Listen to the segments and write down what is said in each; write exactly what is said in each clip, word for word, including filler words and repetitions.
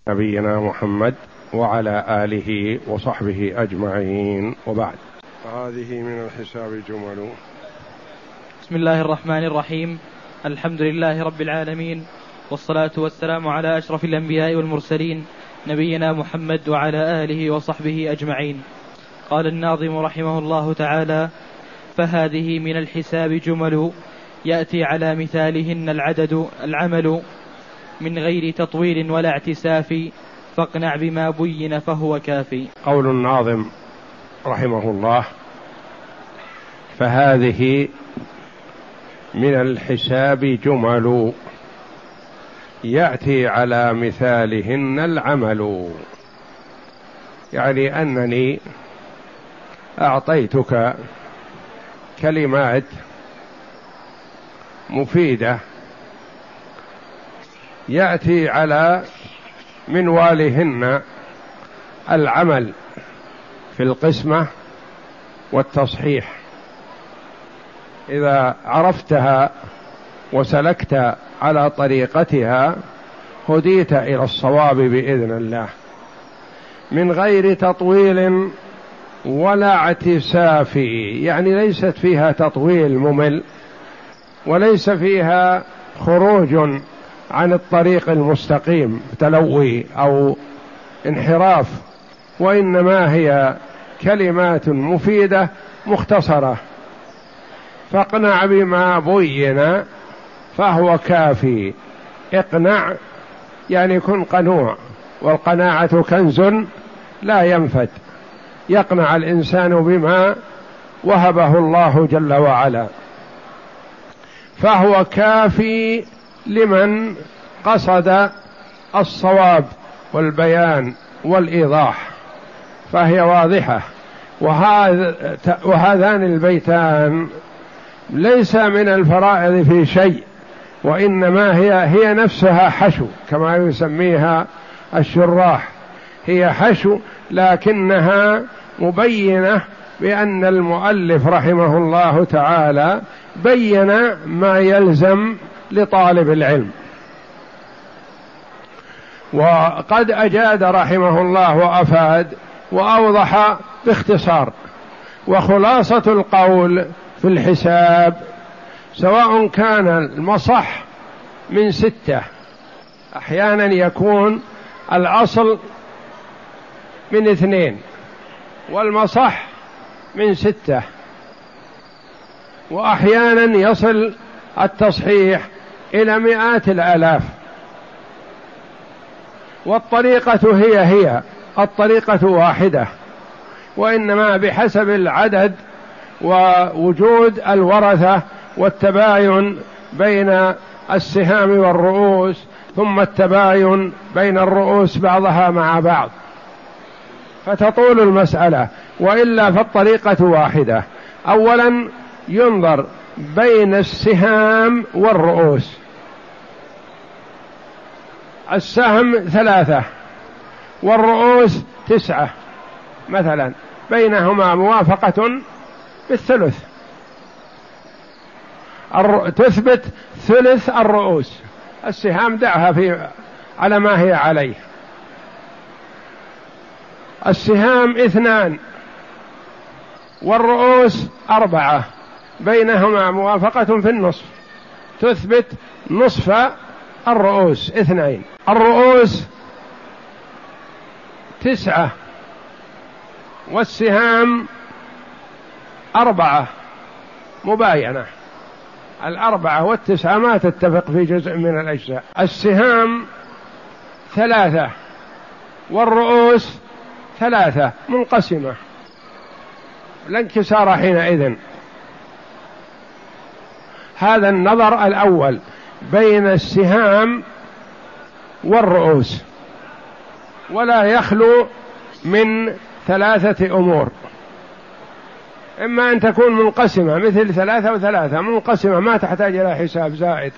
نبينا محمد وعلى آله وصحبه أجمعين، وبعد. هذه من الحساب جمل. بسم الله الرحمن الرحيم. الحمد لله رب العالمين، والصلاة والسلام على أشرف الأنبياء والمرسلين نبينا محمد وعلى آله وصحبه أجمعين. قال الناظم رحمه الله تعالى: فهذه من الحساب جمل يأتي على مثالهن العدد العمل، من غير تطويل ولا اعتساف، فاقنع بما بين فهو كافي. قول الناظم رحمه الله: فهذه من الحساب جمل يأتي على مثالهن العمل، يعني أنني أعطيتك كلمات مفيدة يأتي على منوالهن العمل في القسمة والتصحيح. إذا عرفتها وسلكت على طريقتها هديت إلى الصواب بإذن الله، من غير تطويل ولا اعتساف، يعني ليست فيها تطويل ممل، وليس فيها خروج عن الطريق المستقيم تلوي أو انحراف، وإنما هي كلمات مفيدة مختصرة. فاقنع بما بين فهو كافي. اقنع يعني كن قنوع، والقناعة كنز لا ينفد. يقنع الإنسان بما وهبه الله جل وعلا، فهو كافي لمن قصد الصواب والبيان والإيضاح، فهي واضحة. وهذان البيتان ليس من الفرائض في شيء، وإنما هي هي نفسها حشو كما يسميها الشراح، هي حشو، لكنها مبينة بأن المؤلف رحمه الله تعالى بين ما يلزم لطالب العلم. وقد أجاد رحمه الله وأفاد وأوضح باختصار. وخلاصة القول في الحساب سواء كان المصح من ستة، أحيانا يكون الأصل من اثنين والمصح من ستة، وأحيانا يصل التصحيح إلى مئات الآلاف. والطريقة هي هي الطريقة واحدة، وإنما بحسب العدد ووجود الورثة والتباين بين السهام والرؤوس، ثم التباين بين الرؤوس بعضها مع بعض، فتطول المسألة. وإلا فالطريقة واحدة. أولا ينظر بين السهام والرؤوس. السهم ثلاثة والرؤوس تسعة مثلا، بينهما موافقة بالثلث، تثبت ثلث الرؤوس. السهام دعها في على ما هي عليه. السهام اثنان والرؤوس أربعة، بينهما موافقة في النصف، تثبت نصف الرؤوس اثنين. الرؤوس تسعة والسهام أربعة، مباينة. الأربعة والتسعة ما تتفق في جزء من الأجزاء. السهام ثلاثة والرؤوس ثلاثة، منقسمة، لا انكسار حينئذ. هذا النظر الأول بين السهام والرؤوس، ولا يخلو من ثلاثة أمور: إما أن تكون منقسمة مثل ثلاثة وثلاثة، منقسمة ما تحتاج إلى حساب زائد،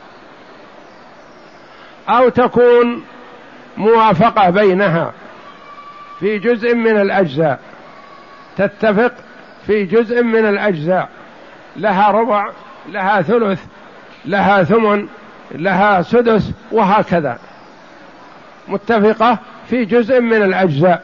أو تكون موافقة بينها في جزء من الأجزاء، تتفق في جزء من الأجزاء، لها ربع، لها ثلث، لها ثمن، لها سدس، وهكذا. متفقة في جزء من الأجزاء،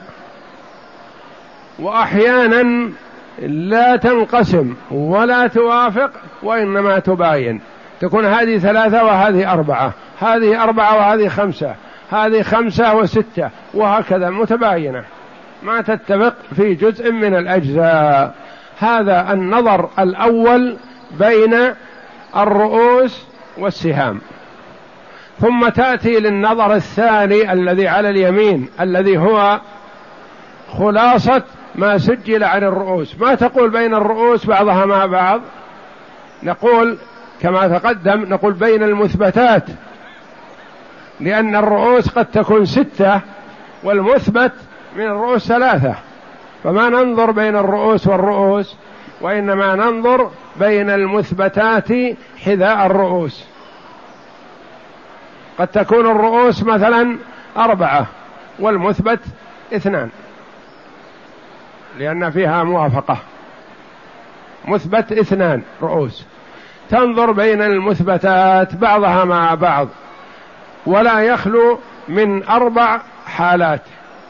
وأحيانا لا تنقسم ولا توافق وإنما تباين، تكون هذه ثلاثة وهذه أربعة، هذه أربعة وهذه خمسة، هذه خمسة وستة، وهكذا متباينة ما تتفق في جزء من الأجزاء. هذا النظر الأول بين الرؤوس والسهام. ثم تأتي للنظر الثاني الذي على اليمين، الذي هو خلاصة ما سجل عن الرؤوس. ما تقول بين الرؤوس بعضها مع بعض، نقول كما تقدم نقول بين المثبتات، لأن الرؤوس قد تكون ستة والمثبت من الرؤوس ثلاثة، فما ننظر بين الرؤوس والرؤوس، وإنما ننظر بين المثبتات حذاء الرؤوس. قد تكون الرؤوس مثلا أربعة والمثبت اثنان، لأن فيها موافقة، مثبت اثنان رؤوس، تنظر بين المثبتات بعضها مع بعض، ولا يخلو من أربع حالات: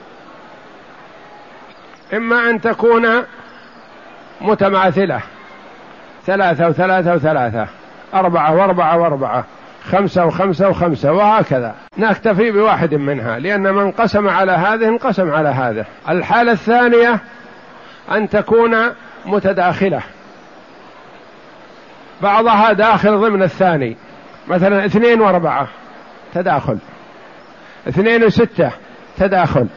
إما أن تكون متماثلة، ثلاثة وثلاثة وثلاثة، أربعة وأربعة وأربعة، خمسة وخمسة وخمسة، وهكذا نكتفي بواحد منها، لأن من قسم على هذه انقسم على هذا. الحالة الثانية أن تكون متداخلة، بعضها داخل ضمن الثاني، مثلا اثنين وأربعة تداخل، اثنين وستة تداخل،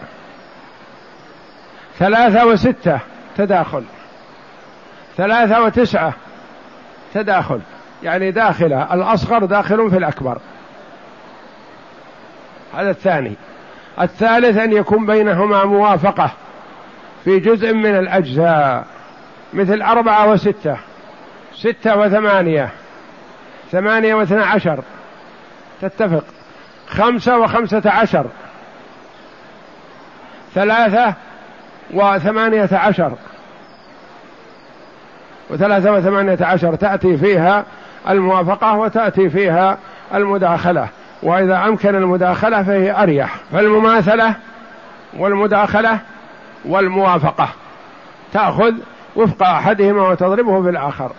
ثلاثة وستة تداخل، ثلاثة وتسعة تداخل، يعني داخلة، الأصغر داخل في الأكبر. هذا الثاني. الثالث أن يكون بينهما موافقة في جزء من الأجزاء، مثل أربعة وستة، ستة وثمانية، ثمانية واثنى عشر تتفق، خمسة وخمسة عشر، ثلاثة وثمانية عشر، وثلاثة وثمانية عشر تأتي فيها الموافقة وتأتي فيها المداخلة، وإذا أمكن المداخلة فهي أريح. فالمماثلة والمداخلة والموافقة تأخذ وفق أحدهما وتضربه بالآخر.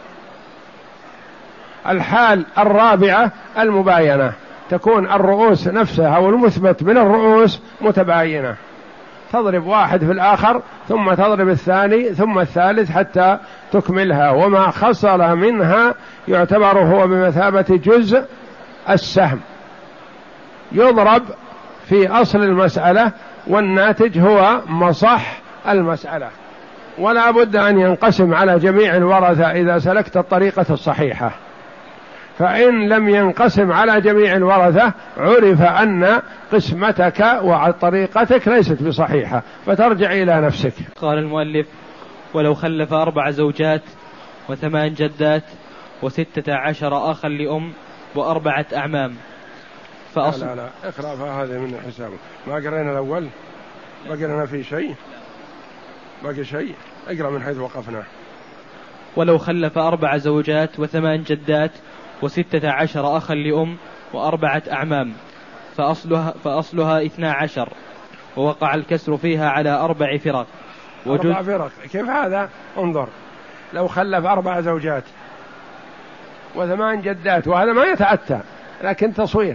الحال الرابعة المباينة، تكون الرؤوس نفسها والمثبت من الرؤوس متباينة، تضرب واحد في الآخر ثم تضرب الثاني ثم الثالث حتى تكملها، وما حصل منها يعتبر هو بمثابة جزء السهم، يضرب في أصل المسألة، والناتج هو مصح المسألة. ولا بد أن ينقسم على جميع الورثة إذا سلكت الطريقة الصحيحة، فإن لم ينقسم على جميع الورثة عرف أن قسمتك وطريقتك ليست بصحيحة، فترجع إلى نفسك. قال المؤلف: ولو خلف أربع زوجات وثمان جدات وستة عشر أخا لأم وأربعة أعمام فأصل... لا لا لا اقرأ فهذا من حسابه. ما قرأنا الأول؟ بقي لنا في شيء؟ باقي شيء؟ اقرأ من حيث وقفنا. ولو خلف أربع زوجات وثمان جدات وستة عشر أخا لأم وأربعة أعمام فأصلها, فأصلها اثنا عشر، ووقع الكسر فيها على أربع فرق. وجد... أربع فرق كيف هذا؟ انظر، لو خلف أربع زوجات وثمان جدات، وهذا ما يتأتى لكن تصوير،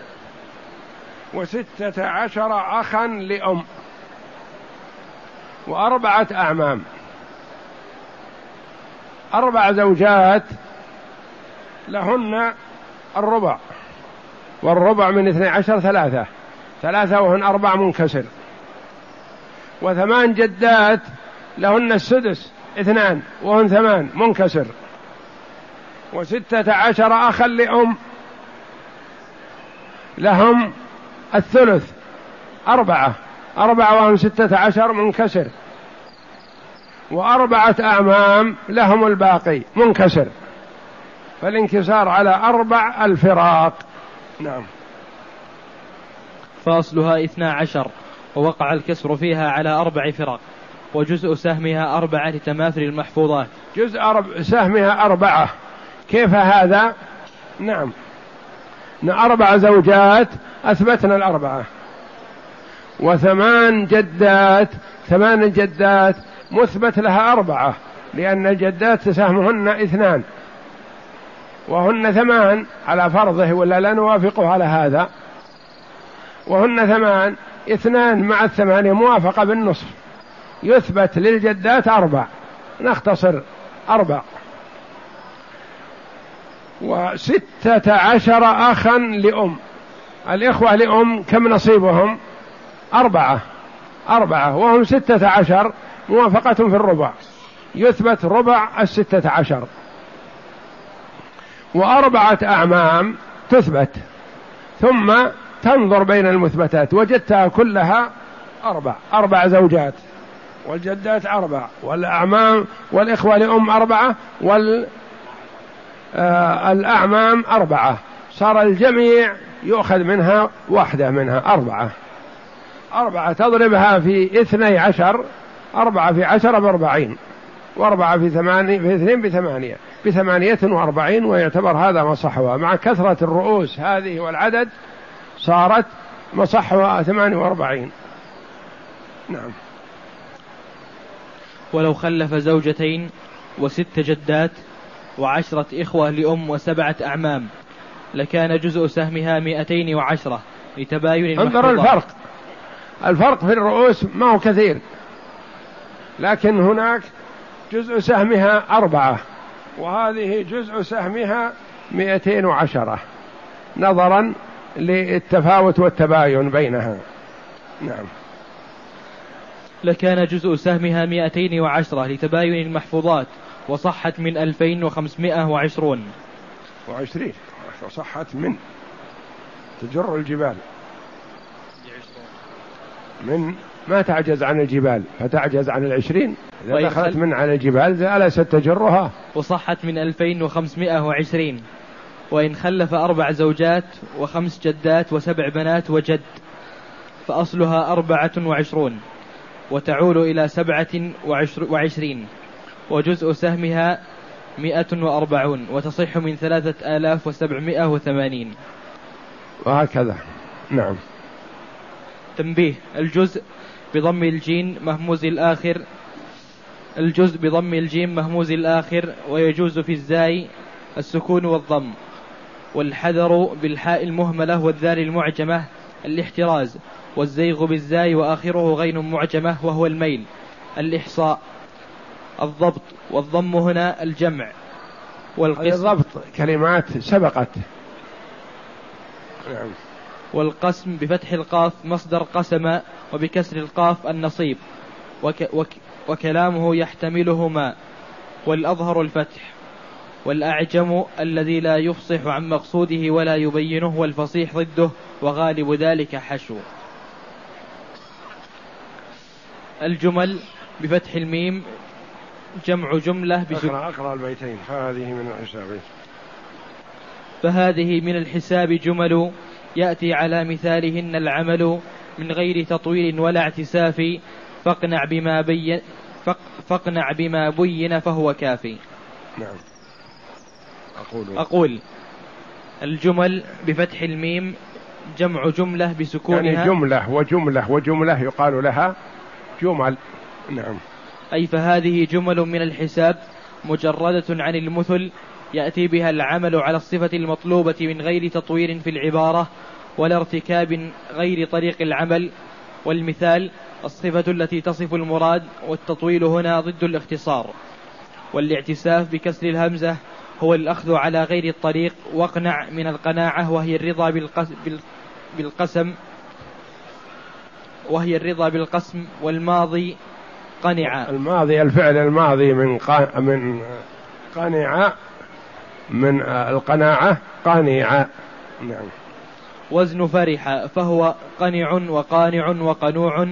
وستة عشر أخا لأم وأربعة أعمام. أربع زوجات لهن الربع، والربع من اثني عشر ثلاثة، ثلاثة وهن أربع منكسر. وثمان جدات لهن السدس، اثنان وهن ثمان منكسر. وستة عشر أخا لأم لهم الثلث، أربعة، أربعة وهم ستة عشر منكسر. وأربعة أعمام لهم الباقي منكسر، فالانكسار على أربع الفراق. نعم. فأصلها اثنا عشر، ووقع الكسر فيها على أربع فرق، وجزء سهمها أربعة لتماثل المحفوظات. جزء أرب... سهمها أربعة. كيف هذا؟ نعم، أربع زوجات أثبتنا الأربعة، وثمان جدات، ثمان جدات مثبت لها أربعة، لأن الجدات سهمهن اثنان وهن ثمان على فرضه، ولا لا نوافقه على هذا، وهن ثمان، اثنان مع الثمانية موافقة بالنصف، يثبت للجدات أربع، نختصر أربع. وستة عشر أخا لأم، الإخوة لأم كم نصيبهم؟ أربعة، أربعة وهم ستة عشر، موافقة في الربع، يثبت ربع الستة عشر. وأربعة أعمام تثبت، ثم تنظر بين المثبتات، وجدتها كلها أربع، أربع زوجات، والجدات أربع، والأعمام والإخوة لأم أربعة، والأعمام أربعة، صار الجميع يؤخذ منها واحدة منها أربعة. أربعة تضربها في اثني عشر، أربعة في عشرة بأربعين، وأربعة في ثمانية في اثنين بثمانية، بثمانية وأربعين، ويعتبر هذا مصحها مع كثرة الرؤوس هذه والعدد صارت مصحها ثمانية وأربعين. نعم. ولو خلف زوجتين وست جدات وعشرة إخوة لأم وسبعة أعمام لكان جزء سهمها مئتين وعشرة لتباين انظر الفرق، الفرق في الرؤوس ما هو كثير، لكن هناك جزء سهمها أربعة، وهذه جزء سهمها مئتين وعشرة، نظرا للتفاوت والتباين بينها. نعم. لكان جزء سهمها مئتين وعشرة لتباين المحفوظات، وصحت من ألفين وخمسمائة وعشرون وعشرين، وصحت من تجر الجبال، من ما تعجز عن الجبال فتعجز عن العشرين، إذا دخلت من على الجبال ألست تجرها. وصحت من ألفين وخمسمائة وعشرين. وإن خلف أربع زوجات وخمس جدات وسبع بنات وجد فأصلها أربعة وعشرون، وتعول إلى سبعة وعشر وعشرين، وجزء سهمها مئة وأربعون، وتصح من ثلاثة آلاف وسبعمائة وثمانين، وهكذا. نعم. تنبيه: الجزء بضم الجيم مهموز الآخر، الجزء بضم الجيم مهموز الآخر، ويجوز في الزاي السكون والضم، والحذر بالحاء المهملة والذال المعجمة الاحتراز، والزيغ بالزاي وآخره غين معجمة وهو الميل، الإحصاء، الضبط، والضم هنا الجمع، والقسم الضبط كلمات سبقت. نعم. والقسم بفتح القاف مصدر قسم، وبكسر القاف النصيب، وك وك وكلامه يحتملهما، والأظهر الفتح، والأعجم الذي لا يفصح عن مقصوده ولا يبينه، والفصيح ضده، وغالب ذلك حشو. الجمل بفتح الميم جمع جملة بسك... أقرأ, أقرأ البيتين. فهذه من الحساب فهذه من الحساب جمل يأتي على مثالهن العمل من غير تطويل ولا اعتساف، فاقنع بما بين فق... فاقنع بما بين فهو كافي. نعم. أقول أقول الجمل بفتح الميم جمع جملة بسكونها، يعني جملة وجملة وجملة يقال لها جمل. نعم. أي فهذه جمل من الحساب مجردة عن المثل، يأتي بها العمل على الصفة المطلوبة من غير تطوير في العبارة ولا ارتكاب غير طريق العمل. والمثال الصفة التي تصف المراد، والتطويل هنا ضد الاختصار. والاعتساف بكسر الهمزة هو الأخذ على غير الطريق، واقنع من القناعة وهي الرضا بالقسم وهي الرضا بالقسم. والماضي قنع، الماضي الفعل الماضي من قا... من قنع، من القناعة قانع. نعم. وزن فرح فهو قنع وقانع وقنوع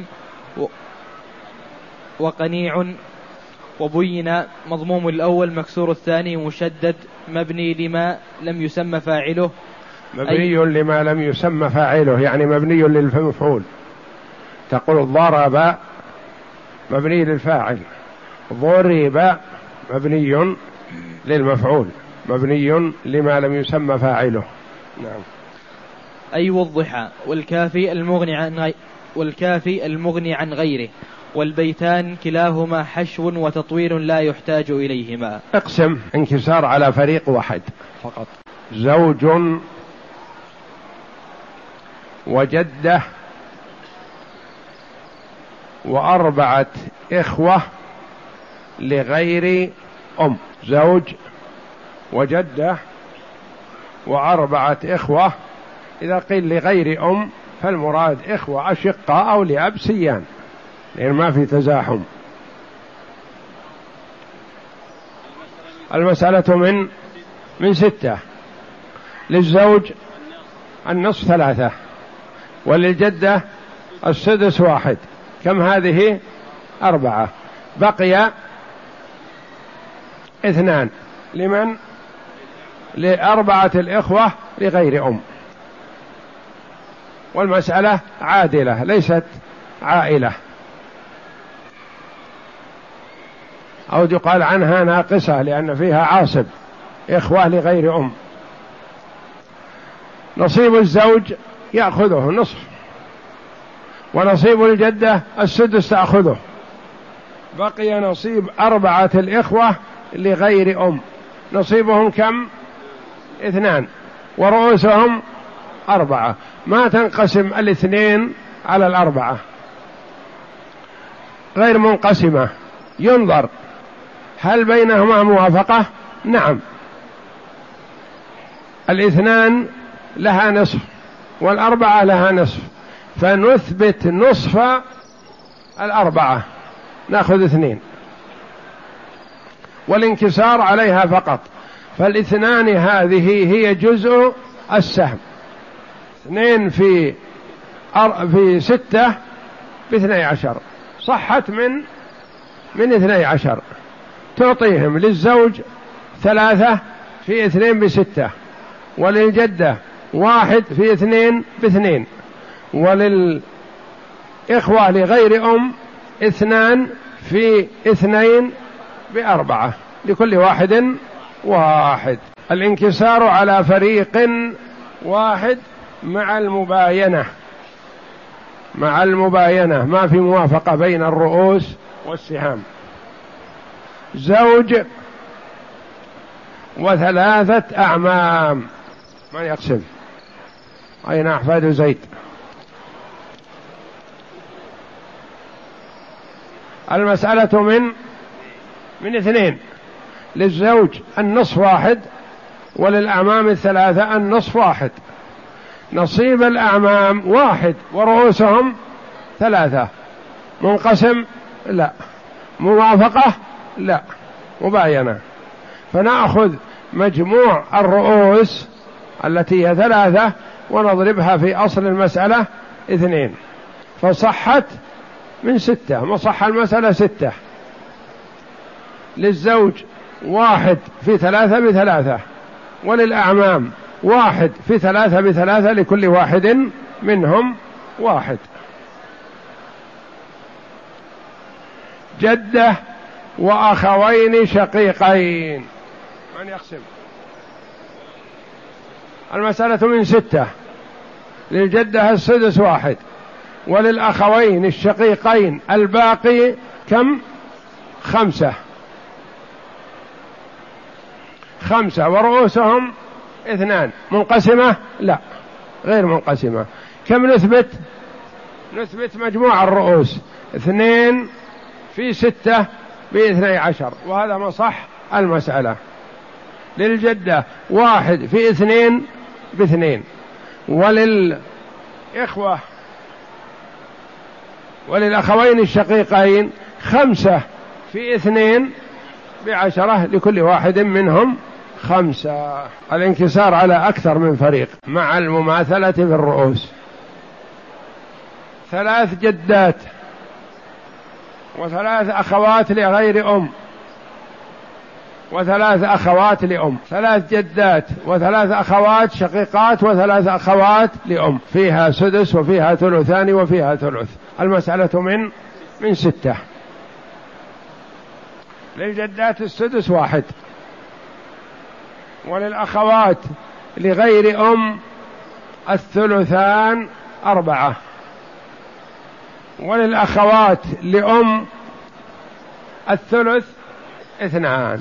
وقنيع. وبين مضموم الأول مكسور الثاني مشدد مبني لما لم يسمى فاعله، مبني لما لم يسمى فاعله، يعني مبني للمفعول. تقول ضرب مبني للفاعل، ضرب مبني للمفعول، مبني لما لم يسمى فاعله. نعم. أي والضحى. والكافي المغني عن والكافي المغني عن غيره، والبيتان كلاهما حشو وتطوير لا يحتاج إليهما. اقسم انكسار على فريق واحد فقط. زوج وجدة وأربعة إخوة لغير أم. زوج وجدة وأربعة إخوة، إذا قيل لغير أم فالمراد إخوة أشقاء أو لأب سيان، لأن ما في تزاحم. المسألة من من ستة. للزوج النصف ثلاثة، وللجدة السدس واحد. كم هذه؟ أربعة. بقي اثنان. لمن؟ لأربعة الإخوة لغير أم. والمسألة عادلة ليست عائلة، أو يقال عنها ناقصة لأن فيها عاصب، إخوة لغير أم. نصيب الزوج يأخذه نصف، ونصيب الجدة السدس تأخذه. بقي نصيب أربعة الإخوة لغير أم، نصيبهم كم؟ اثنان، ورؤوسهم أربعة. ما تنقسم الاثنين على الأربعة، غير منقسمة. ينظر هل بينهما موافقة؟ نعم، الاثنان لها نصف والأربعة لها نصف، فنثبت نصف الأربعة، نأخذ اثنين، والانكسار عليها فقط. فالاثنان هذه هي جزء السهم، اثنين في أر... في ستة باثني عشر، صحت من من اثني عشر، تعطيهم للزوج ثلاثة في اثنين بستة، وللجدة واحد في اثنين باثنين، وللإخوة لغير أم اثنان في اثنين بأربعة، لكل واحد واحد. الانكسار على فريق واحد مع المباينة، مع المباينة ما في موافقة بين الرؤوس والسهام. زوج وثلاثة أعمام، من يقسم؟ أين أحفاد زيد؟ المسألة من من اثنين. للزوج النصف واحد، وللأعمام الثلاثة النصف واحد. نصيب الأعمام واحد ورؤوسهم ثلاثة. منقسم؟ لا. موافقة؟ لا. مباينة. فنأخذ مجموع الرؤوس التي هي ثلاثة ونضربها في أصل المسألة اثنين، فصحت من ستة، وصح المسألة ستة. للزوج واحد في ثلاثة بثلاثة، وللأعمام واحد في ثلاثة بثلاثة، لكل واحد منهم واحد. جدة وأخوين شقيقين، من يقسم؟ المسألة من ستة. للجدة السدس واحد، وللأخوين الشقيقين الباقي كم؟ خمسة. خمسة ورؤوسهم اثنان. منقسمة؟ لا، غير منقسمة. كم نثبت؟ نثبت مجموع الرؤوس اثنين في ستة باثني عشر، وهذا مصح المسألة. للجدة واحد في اثنين باثنين، وللإخوة وللأخوين الشقيقين خمسة في اثنين بعشرة، لكل واحد منهم خمسة. الانكسار على أكثر من فريق مع المماثلة في الرؤوس. ثلاث جدات وثلاث أخوات لغير أم، وثلاث أخوات لأم. ثلاث جدات وثلاث أخوات شقيقات وثلاث أخوات لأم، فيها سدس وفيها ثلثان وفيها ثلث. المسألة من من ستة. للجدات السدس واحد، وللأخوات لغير أم الثلثان أربعة، وللأخوات لأم الثلث اثنان.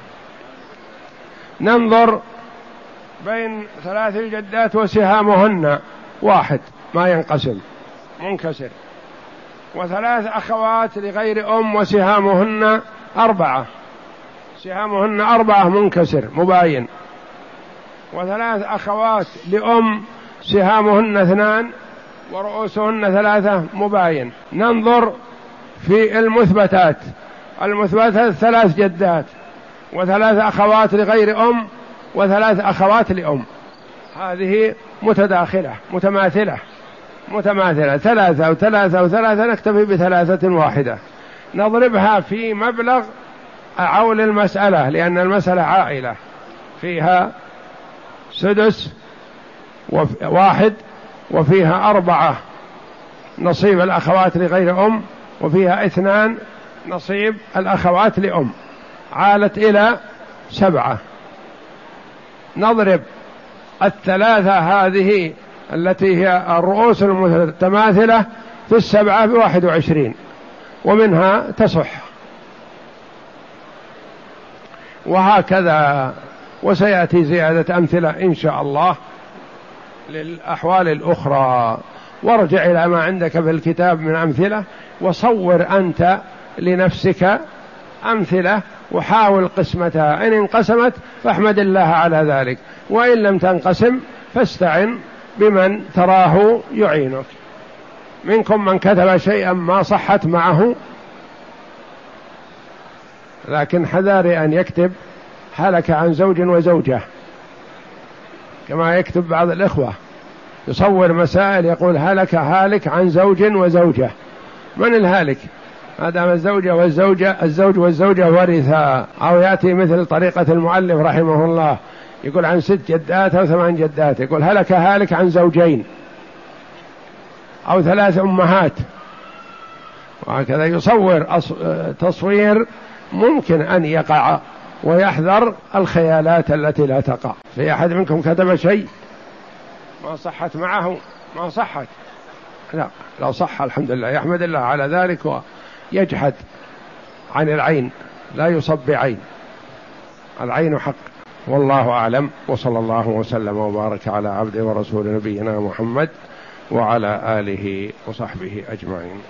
ننظر بين ثلاث الجدات وسهامهن واحد ما ينقسم منكسر، وثلاث أخوات لغير أم وسهامهن أربعة، سهامهن أربعة منكسر مباين، وثلاث أخوات لأم سهامهن اثنان ورؤوسهن ثلاثة مباين. ننظر في المثبتات، المثبتات ثلاث جدات وثلاث أخوات لغير أم وثلاث أخوات لأم، هذه متداخلة متماثلة متماثلة ثلاثة وثلاثة وثلاثة، نكتفي بثلاثة واحدة نضربها في مبلغ عول المسألة، لأن المسألة عائلة فيها سدس واحد وفيها أربعة نصيب الأخوات لغير أم وفيها اثنان نصيب الأخوات لأم، عالت إلى سبعة. نضرب الثلاثة هذه التي هي الرؤوس المتماثلة في السبعة بواحد وعشرين ومنها تصح، وهكذا. وسيأتي زيادة أمثلة إن شاء الله للأحوال الأخرى. وارجع إلى ما عندك في الكتاب من أمثلة، وصور أنت لنفسك أمثلة وحاول قسمتها، إن انقسمت فاحمد الله على ذلك، وإن لم تنقسم فاستعن بمن تراه يعينك. منكم من كتب شيئا ما صحت معه، لكن حذاري أن يكتب هلك عن زوج وزوجة كما يكتب بعض الإخوة، يصور مسائل يقول هلك هالك عن زوج وزوجة. من الهالك؟ ما دام الزوجة والزوجة الزوج والزوجة ورثا، أو يأتي مثل طريقة المؤلف رحمه الله يقول عن ست جدات أو ثمان جدات، يقول هلك هالك عن زوجين أو ثلاث أمهات، وهكذا يصور تصوير ممكن أن يقع، ويحذر الخيالات التي لا تقع. في أحد منكم كتب شيء ما صحت معه؟ ما صحت، لا لو صح الحمد لله يحمد الله على ذلك ويجحد عن العين، لا يصب بعين، العين حق. والله أعلم، وصلى الله وسلم وبارك على عبده ورسول نبينا محمد وعلى آله وصحبه أجمعين.